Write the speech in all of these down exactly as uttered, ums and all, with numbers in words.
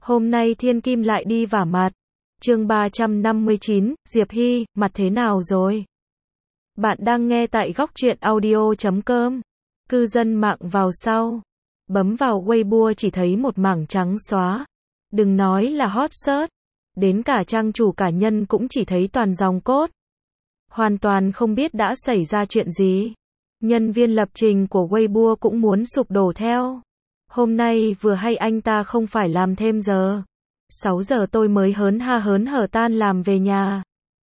Hôm nay Thiên Kim lại đi vả mặt. Chương ba trăm năm mươi chín, Diệp Hy, mặt thế nào rồi? Bạn đang nghe tại góc truyện audio chấm com. Cư dân mạng vào sau. Bấm vào Weibo chỉ thấy một mảng trắng xóa. Đừng nói là hot search. Đến cả trang chủ cá nhân cũng chỉ thấy toàn dòng cốt. Hoàn toàn không biết đã xảy ra chuyện gì. Nhân viên lập trình của Weibo cũng muốn sụp đổ theo. Hôm nay vừa hay anh ta không phải làm thêm giờ. sáu giờ tôi mới hớn ha hớn hở tan làm về nhà.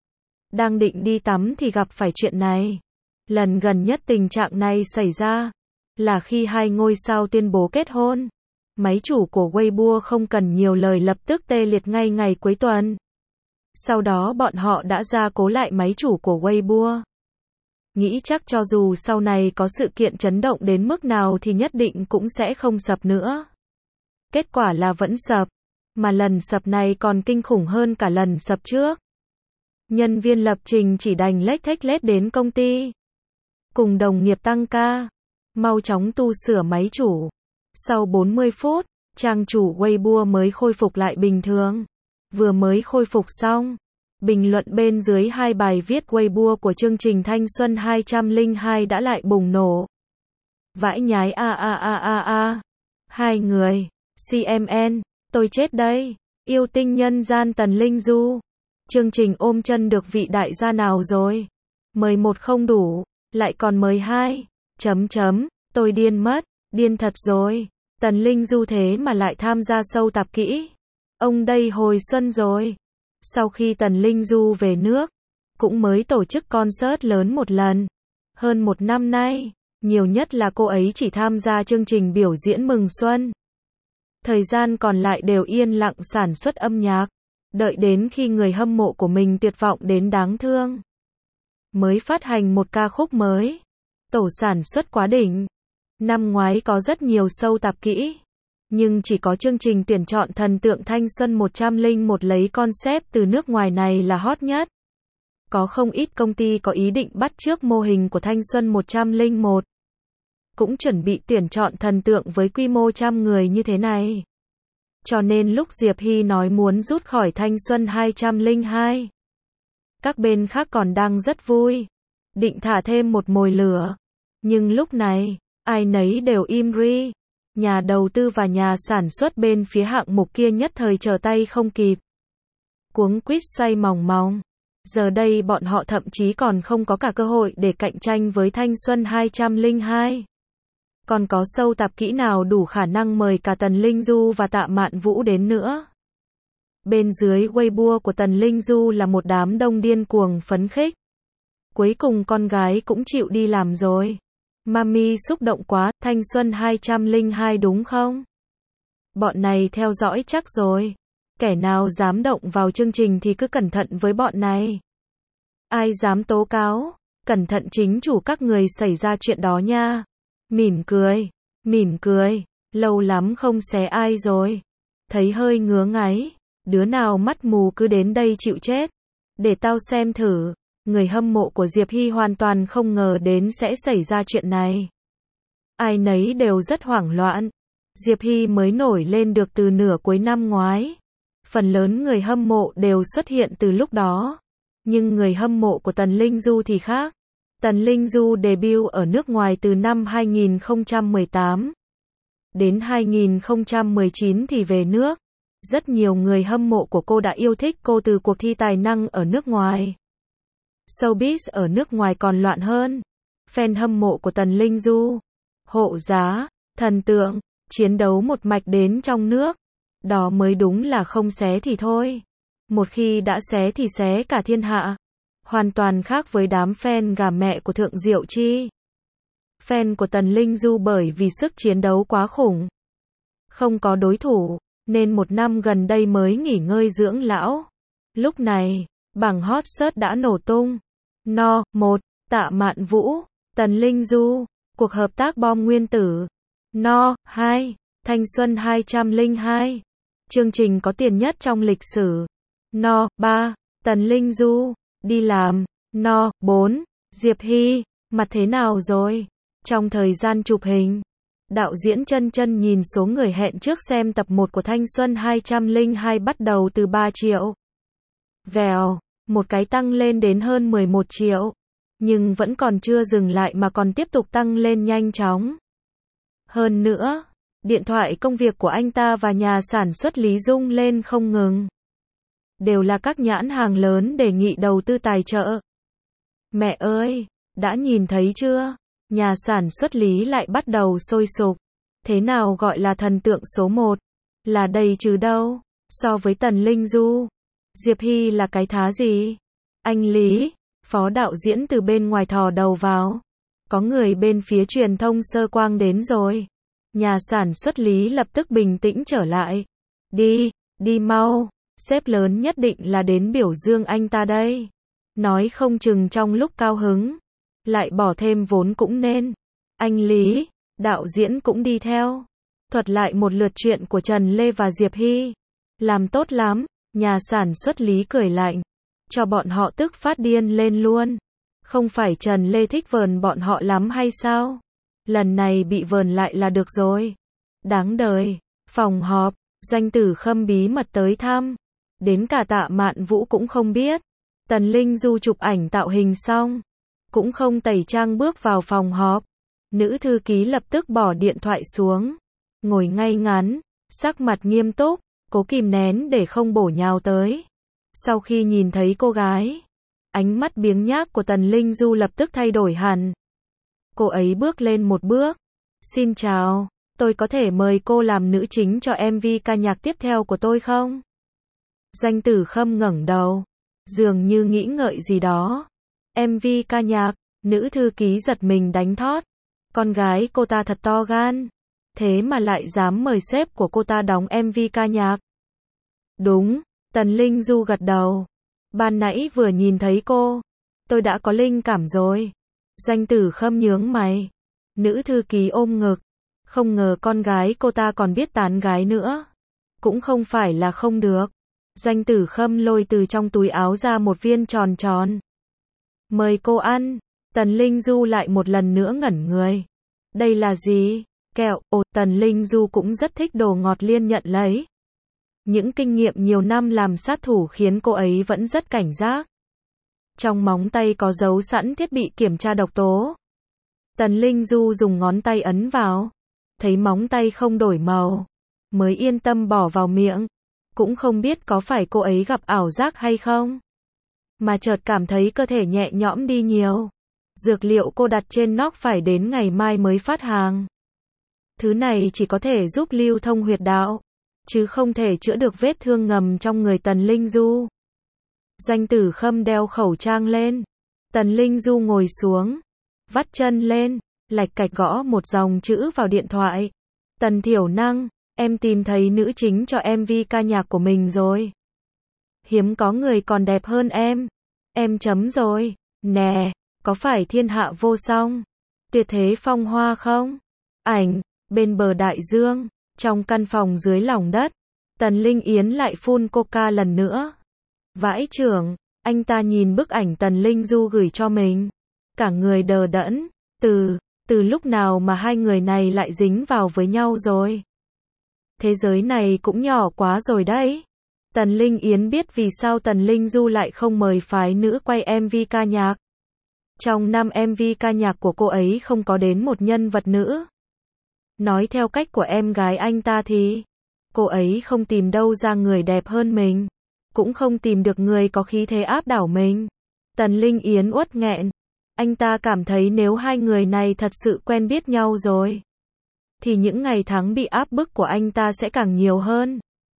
Đang định đi tắm thì gặp phải chuyện này. Lần gần nhất tình trạng này xảy ra là khi hai ngôi sao tuyên bố kết hôn. Máy chủ của Weibo không cần nhiều lời lập tức tê liệt ngay ngày cuối tuần. Sau đó bọn họ đã gia cố lại máy chủ của Weibo. Nghĩ chắc cho dù sau này có sự kiện chấn động đến mức nào thì nhất định cũng sẽ không sập nữa. Kết quả là vẫn sập. Mà lần sập này còn kinh khủng hơn cả lần sập trước. Nhân viên lập trình chỉ đành lếch thếch lết đến công ty. Cùng đồng nghiệp tăng ca. Mau chóng tu sửa máy chủ. Sau bốn mươi phút, trang chủ Weibo mới khôi phục lại bình thường. Vừa mới khôi phục xong. Bình luận bên dưới hai bài viết Weibo của chương trình Thanh Xuân hai không hai đã lại bùng nổ. Vãi nhái a a a a a. Hai người. xê em en. Tôi chết đây. Yêu tinh nhân gian Tần Linh Du. Chương trình ôm chân được vị đại gia nào rồi? Mời một không đủ. Lại còn mời hai. Chấm chấm. Tôi điên mất. Điên thật rồi. Tần Linh Du thế mà lại tham gia show tạp kỹ. Ông đây hồi xuân rồi. Sau khi Tần Linh Du về nước, cũng mới tổ chức concert lớn một lần. Hơn một năm nay, nhiều nhất là cô ấy chỉ tham gia chương trình biểu diễn mừng xuân. Thời gian còn lại đều yên lặng sản xuất âm nhạc, đợi đến khi người hâm mộ của mình tuyệt vọng đến đáng thương. Mới phát hành một ca khúc mới. Tổ sản xuất quá đỉnh. Năm ngoái có rất nhiều show tạp kỹ. Nhưng chỉ có chương trình tuyển chọn thần tượng Thanh Xuân một không một lấy concept từ nước ngoài này là hot nhất. Có không ít công ty có ý định bắt chước mô hình của Thanh Xuân một không một. Cũng chuẩn bị tuyển chọn thần tượng với quy mô trăm người như thế này. Cho nên lúc Diệp Hy nói muốn rút khỏi Thanh Xuân hai không hai, các bên khác còn đang rất vui. Định thả thêm một mồi lửa. Nhưng lúc này, ai nấy đều im ri. Nhà đầu tư và nhà sản xuất bên phía hạng mục kia nhất thời trở tay không kịp. Cuống quýt xoay mòng mòng. Giờ đây bọn họ thậm chí còn không có cả cơ hội để cạnh tranh với Thanh Xuân hai không hai. Còn có show tạp kỹ nào đủ khả năng mời cả Tần Linh Du và Tạ Mạn Vũ đến nữa. Bên dưới Weibo của Tần Linh Du là một đám đông điên cuồng phấn khích. Cuối cùng con gái cũng chịu đi làm rồi. Mami xúc động quá, Thanh Xuân hai không hai đúng không? Bọn này theo dõi chắc rồi. Kẻ nào dám động vào chương trình thì cứ cẩn thận với bọn này. Ai dám tố cáo, cẩn thận chính chủ các người xảy ra chuyện đó nha. Mỉm cười, mỉm cười, lâu lắm không xé ai rồi. Thấy hơi ngứa ngáy, đứa nào mắt mù cứ đến đây chịu chết. Để tao xem thử. Người hâm mộ của Diệp Hy hoàn toàn không ngờ đến sẽ xảy ra chuyện này. Ai nấy đều rất hoảng loạn. Diệp Hy mới nổi lên được từ nửa cuối năm ngoái. Phần lớn người hâm mộ đều xuất hiện từ lúc đó. Nhưng người hâm mộ của Tần Linh Du thì khác. Tần Linh Du debut ở nước ngoài từ năm hai không một tám. Đến hai không một chín thì về nước. Rất nhiều người hâm mộ của cô đã yêu thích cô từ cuộc thi tài năng ở nước ngoài. Showbiz ở nước ngoài còn loạn hơn. Fan hâm mộ của Tần Linh Du, hộ giá, thần tượng, chiến đấu một mạch đến trong nước. Đó mới đúng là không xé thì thôi. Một khi đã xé thì xé cả thiên hạ. Hoàn toàn khác với đám fan gà mẹ của Thượng Diệu Chi. Fan của Tần Linh Du bởi vì sức chiến đấu quá khủng. Không có đối thủ, nên một năm gần đây mới nghỉ ngơi dưỡng lão. Lúc này, bảng hot search đã nổ tung. No, một, Tạ Mạn Vũ, Tần Linh Du, cuộc hợp tác bom nguyên tử. No, hai, Thanh Xuân hai không hai, chương trình có tiền nhất trong lịch sử. No, ba, Tần Linh Du, đi làm. No, bốn, Diệp Hy, mặt thế nào rồi? Trong thời gian chụp hình, Đạo diễn Chân Chân nhìn số người hẹn trước xem tập một của Thanh Xuân hai không không hai bắt đầu từ ba triệu. Vèo, một cái tăng lên đến hơn mười một triệu. Nhưng vẫn còn chưa dừng lại mà còn tiếp tục tăng lên nhanh chóng. Hơn nữa, điện thoại công việc của anh ta và nhà sản xuất Lý Dung lên không ngừng. Đều là các nhãn hàng lớn đề nghị đầu tư tài trợ. Mẹ ơi, đã nhìn thấy chưa? Nhà sản xuất Lý lại bắt đầu sôi sục. Thế nào gọi là thần tượng số một? Là đây chứ đâu. So với Tần Linh Du, Diệp Hy là cái thá gì? Anh Lý, phó đạo diễn từ bên ngoài thò đầu vào. Có người bên phía truyền thông Sơ Quang đến rồi. Nhà sản xuất Lý lập tức bình tĩnh trở lại. Đi, đi mau. Sếp lớn nhất định là đến biểu dương anh ta đây. Nói không chừng trong lúc cao hứng, lại bỏ thêm vốn cũng nên. Anh Lý, đạo diễn cũng đi theo. Thuật lại một lượt chuyện của Trần Lê và Diệp Hy. Làm tốt lắm, nhà sản xuất Lý cười lạnh. Cho bọn họ tức phát điên lên luôn. Không phải Trần Lê thích vờn bọn họ lắm hay sao? Lần này bị vờn lại là được rồi. Đáng đời. Phòng họp, Doanh Tử Khâm bí mật tới thăm. Đến cả Tạ Mạn Vũ cũng không biết. Tần Linh Du chụp ảnh tạo hình xong, cũng không tẩy trang bước vào phòng họp. Nữ thư ký lập tức bỏ điện thoại xuống, ngồi ngay ngắn, sắc mặt nghiêm túc, cố kìm nén để không bổ nhào tới. Sau khi nhìn thấy cô gái, ánh mắt biếng nhác của Tần Linh Du lập tức thay đổi hẳn. Cô ấy bước lên một bước. Xin chào, tôi có thể mời cô làm nữ chính cho em vê ca nhạc tiếp theo của tôi không? Doanh Tử Khâm ngẩng đầu, dường như nghĩ ngợi gì đó. em vê ca nhạc, nữ thư ký giật mình đánh thót. Con gái cô ta thật to gan. Thế mà lại dám mời sếp của cô ta đóng em vê ca nhạc. Đúng, Tần Linh Du gật đầu. Ban nãy vừa nhìn thấy cô, tôi đã có linh cảm rồi. Doanh Tử Khâm nhướng mày. Nữ thư ký ôm ngực. Không ngờ con gái cô ta còn biết tán gái nữa. Cũng không phải là không được. Doanh Tử Khâm lôi từ trong túi áo ra một viên tròn tròn. Mời cô ăn. Tần Linh Du lại một lần nữa ngẩn người. Đây là gì? Kẹo. Ồ, Tần Linh Du cũng rất thích đồ ngọt liên nhận lấy. Những kinh nghiệm nhiều năm làm sát thủ khiến cô ấy vẫn rất cảnh giác. Trong móng tay có giấu sẵn thiết bị kiểm tra độc tố. Tần Linh Du dùng ngón tay ấn vào. Thấy móng tay không đổi màu, mới yên tâm bỏ vào miệng. Cũng không biết có phải cô ấy gặp ảo giác hay không, mà chợt cảm thấy cơ thể nhẹ nhõm đi nhiều. Dược liệu cô đặt trên nóc phải đến ngày mai mới phát hàng. Thứ này chỉ có thể giúp lưu thông huyệt đạo, chứ không thể chữa được vết thương ngầm trong người Tần Linh Du. Doanh Tử Khâm đeo khẩu trang lên. Tần Linh Du ngồi xuống, vắt chân lên, lạch cạch gõ một dòng chữ vào điện thoại. Tần Thiểu Năng, em tìm thấy nữ chính cho em vê ca nhạc của mình rồi. Hiếm có người còn đẹp hơn em. Em chấm rồi. Nè, có phải thiên hạ vô song, tuyệt thế phong hoa không? Ảnh, bên bờ đại dương, trong căn phòng dưới lòng đất. Tần Linh Yến lại phun coca lần nữa. Vãi chưởng, anh ta nhìn bức ảnh Tần Linh Du gửi cho mình. Cả người đờ đẫn. Từ, từ lúc nào mà hai người này lại dính vào với nhau rồi? Thế giới này cũng nhỏ quá rồi đấy. Tần Linh Yến biết vì sao Tần Linh Du lại không mời phái nữ quay em vê ca nhạc. Trong năm em vê ca nhạc của cô ấy không có đến một nhân vật nữ. Nói theo cách của em gái anh ta thì, cô ấy không tìm đâu ra người đẹp hơn mình, cũng không tìm được người có khí thế áp đảo mình. Tần Linh Yến uất nghẹn. Anh ta cảm thấy nếu hai người này thật sự quen biết nhau rồi, thì những ngày tháng bị áp bức của anh ta sẽ càng nhiều hơn.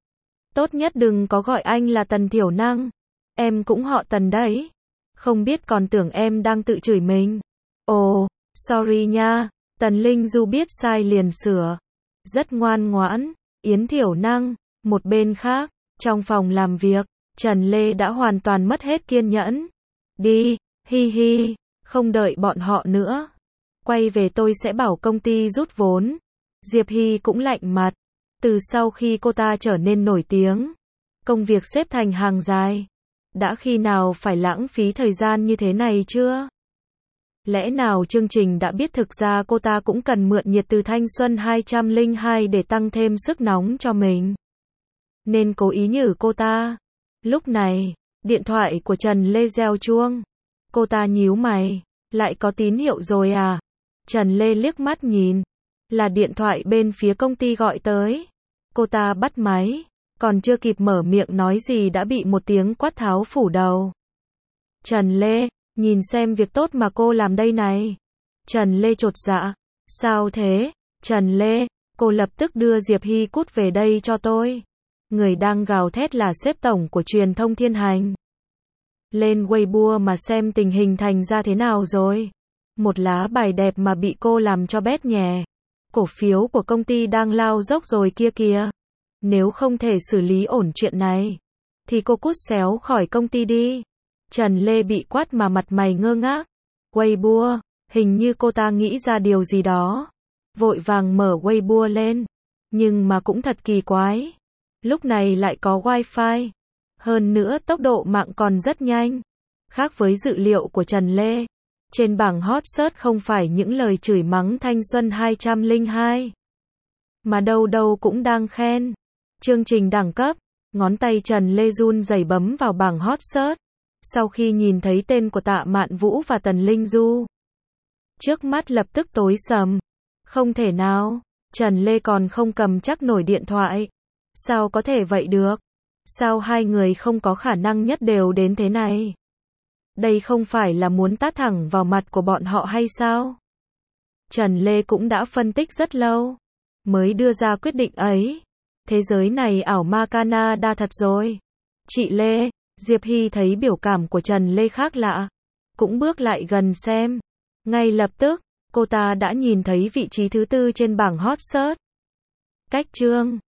Tốt nhất đừng có gọi anh là Tần Thiểu Năng. Em cũng họ Tần đấy. Không biết còn tưởng em đang tự chửi mình. Ồ, sorry nha. Tần Linh Du biết sai liền sửa. Rất ngoan ngoãn. Yến Thiểu Năng. Một bên khác, trong phòng làm việc, Trần Lê đã hoàn toàn mất hết kiên nhẫn. Đi, hi hi, không đợi bọn họ nữa. Quay về tôi sẽ bảo công ty rút vốn. Diệp Hy cũng lạnh mặt. Từ sau khi cô ta trở nên nổi tiếng, công việc xếp thành hàng dài. Đã khi nào phải lãng phí thời gian như thế này chưa? Lẽ nào chương trình đã biết thực ra cô ta cũng cần mượn nhiệt từ thanh xuân hai không không hai để tăng thêm sức nóng cho mình, nên cố ý nhử cô ta. Lúc này, điện thoại của Trần Lê reo chuông. Cô ta nhíu mày, lại có tín hiệu rồi à? Trần Lê liếc mắt nhìn, là điện thoại bên phía công ty gọi tới. Cô ta bắt máy, còn chưa kịp mở miệng nói gì đã bị một tiếng quát tháo phủ đầu. Trần Lê, nhìn xem việc tốt mà cô làm đây này. Trần Lê chột dạ. Sao thế? Trần Lê, cô lập tức đưa Diệp Hy cút về đây cho tôi. Người đang gào thét là sếp tổng của truyền thông Thiên Hành. Lên Weibo mà xem tình hình thành ra thế nào rồi. Một lá bài đẹp mà bị cô làm cho bét nhè. Cổ phiếu của công ty đang lao dốc rồi kia kìa. Nếu không thể xử lý ổn chuyện này, thì cô cút xéo khỏi công ty đi. Trần Lê bị quát mà mặt mày ngơ ngác. Weibo, hình như cô ta nghĩ ra điều gì đó. Vội vàng mở Weibo lên. Nhưng mà cũng thật kỳ quái. Lúc này lại có wifi. Hơn nữa tốc độ mạng còn rất nhanh. Khác với dự liệu của Trần Lê. Trên bảng hot search không phải những lời chửi mắng thanh xuân hai không không hai. Mà đâu đâu cũng đang khen. Chương trình đẳng cấp. Ngón tay Trần Lê run rẩy bấm vào bảng hot search. Sau khi nhìn thấy tên của Tạ Mạn Vũ và Tần Linh Du, trước mắt lập tức tối sầm. Không thể nào. Trần Lê còn không cầm chắc nổi điện thoại. Sao có thể vậy được? Sao hai người không có khả năng nhất đều đến thế này? Đây không phải là muốn tát thẳng vào mặt của bọn họ hay sao? Trần Lê cũng đã phân tích rất lâu, mới đưa ra quyết định ấy. Thế giới này ảo ma Canada thật rồi. Chị Lê, Diệp Hy thấy biểu cảm của Trần Lê khác lạ. Cũng bước lại gần xem. Ngay lập tức, cô ta đã nhìn thấy vị trí thứ tư trên bảng hot search. Cách chương